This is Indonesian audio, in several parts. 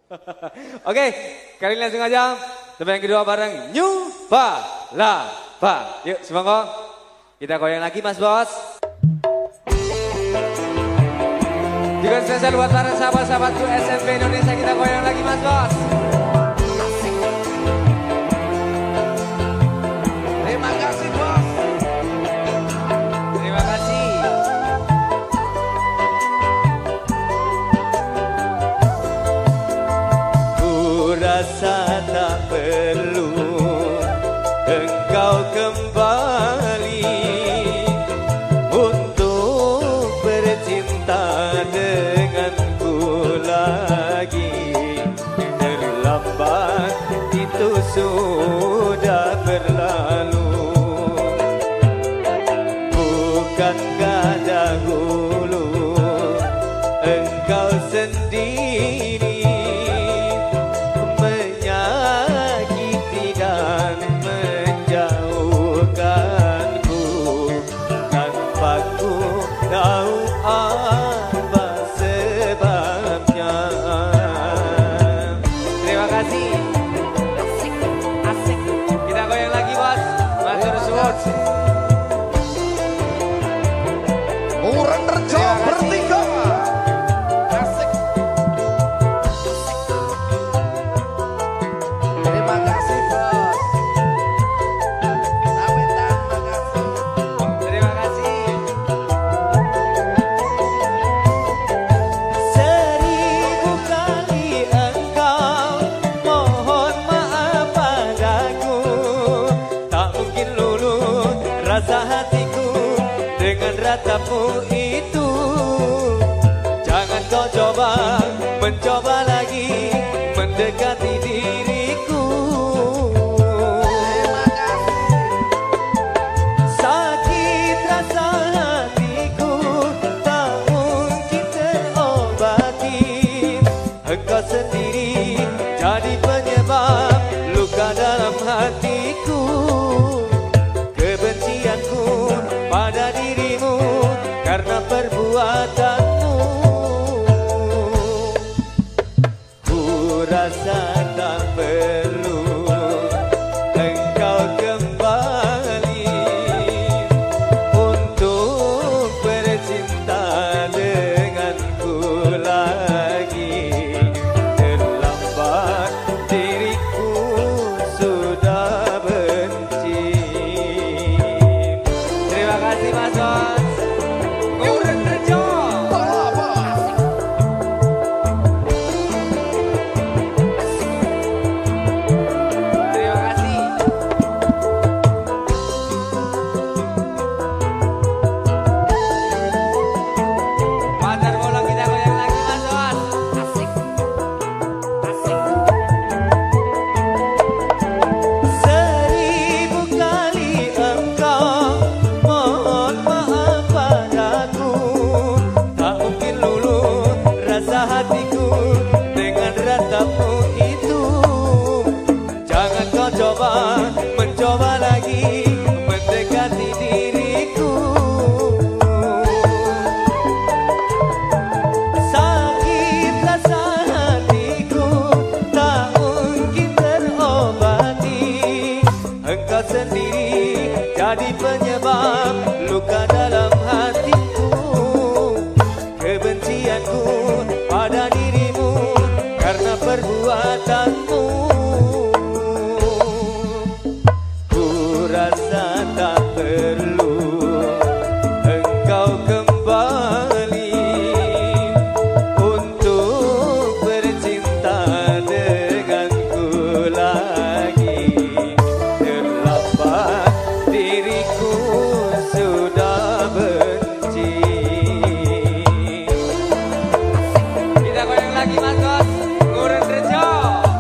Oke, kali ini langsung aja. Tempat yang kedua bareng New Palapa. Yuk, semangat. Kita goyang lagi Mas Bos. Juga spesial buat para sahabat-sahabatku SMP Indonesia, kita goyang lagi Mas Bos. Terima kasih Bos. Terima kasih. Ku rasa tak perlu engkau kembali untuk bercinta denganku lagi. Terlambat itu sudah berlalu. Bukankah dahulu engkau sendiri menyakiti dan menjauhkanku tanpa ku tahu apa sebabnya. Terima kasih. Asik. Kita goyang lagi Bos. Matur suwun. Muran Rejo bertiga. Asik. Terima kasih Bos. Sawetan makasih. Terima kasih. Seribu kali engkau mohon maaf padaku, tak mungkin luluh rasa hatiku dengan ratapmu itu. Jangan kau mencoba lagi mendekati diriku. Terima kasih. Sakit rasa hatiku tak mungkin terobati. Engkau sendiri jadi penyebab luka dalam hatiku. Kebencianku pada dirimu karena perbuatanmu. Ku rasa tak perlu engkau kembali untuk bercinta denganku lagi. Terlambat diriku sudah benci. Terima kasih Mas Bos. Muran Rejo. Terima kasih. Matar bola kita goyang lagi Mas Bos. Asik. Asik. Seribu kali engkau mohon maaf padaku, tak mungkin luluh rasa hatiku dengan ratapmu itu. Jangan kau mencoba lagi mendekati diriku. Sakit rasa hatiku tak mungkin terobati. Engkau sendiri jadi penyebab luka dalam hatiku. Kebencianku pada dirimu karena perbuatanmu. Ku rasa tak perlu engkau kembali untuk bercinta denganku lagi. Terlambat diriku sudah benci. Kita goyang lagi Mas Bos. Muran Rejo.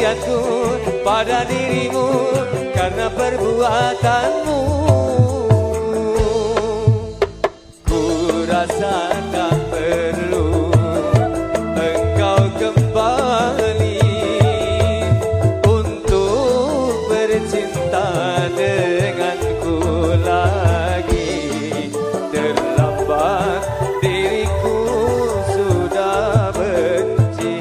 sayangku pada dirimu karena perbuatanmu. Ku rasa tak perlu engkau kembali untuk bercinta denganku lagi. Terlambat diriku sudah benci.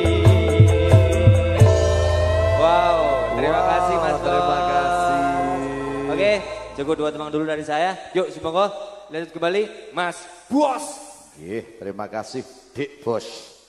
Wow, terima kasih Mas Bos. Terima kasih. Oke, cukup 2 temang dulu dari saya. Yuk, si Monggo lanjut kembali Mas Bos. Terima kasih Dik Bos.